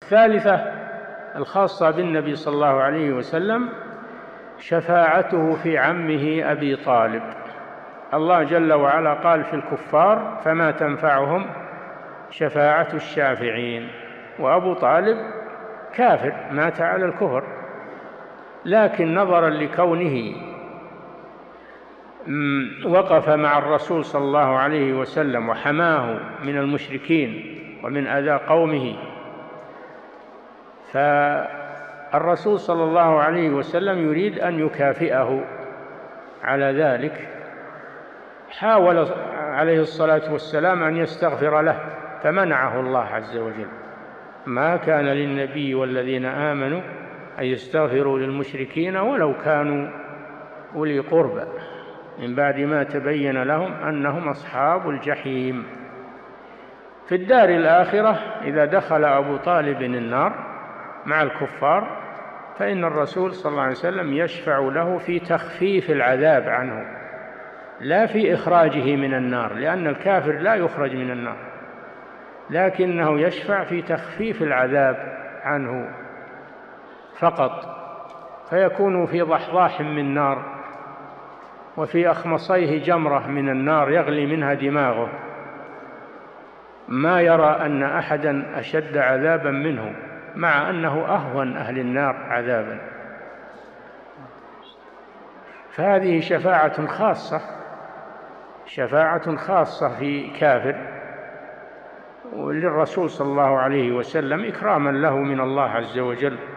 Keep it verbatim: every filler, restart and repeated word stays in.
الثالثة الخاصة بالنبي صلى الله عليه وسلم شفاعته في عمه أبي طالب. الله جل وعلا قال في الكفار: فما تنفعهم شفاعة الشافعين. وأبو طالب كافر مات على الكفر، لكن نظرا لكونه وقف مع الرسول صلى الله عليه وسلم وحماه من المشركين ومن أذى قومه، فالرسول صلى الله عليه وسلم يريد أن يكافئه على ذلك. حاول عليه الصلاة والسلام أن يستغفر له فمنعه الله عز وجل: ما كان للنبي والذين آمنوا أن يستغفروا للمشركين ولو كانوا أولي قربى من بعد ما تبين لهم أنهم أصحاب الجحيم. في الدار الآخرة إذا دخل أبو طالب النار مع الكفار فإن الرسول صلى الله عليه وسلم يشفع له في تخفيف العذاب عنه، لا في إخراجه من النار، لأن الكافر لا يخرج من النار، لكنه يشفع في تخفيف العذاب عنه فقط، فيكون في ضحضاح من نار وفي أخمصيه جمرة من النار يغلي منها دماغه، ما يرى أن أحدا أشد عذابا منه، مع أنه أهون أهل النار عذابا. فهذه شفاعة خاصة، شفاعة خاصة في كافر، وللرسول صلى الله عليه وسلم إكراما له من الله عز وجل.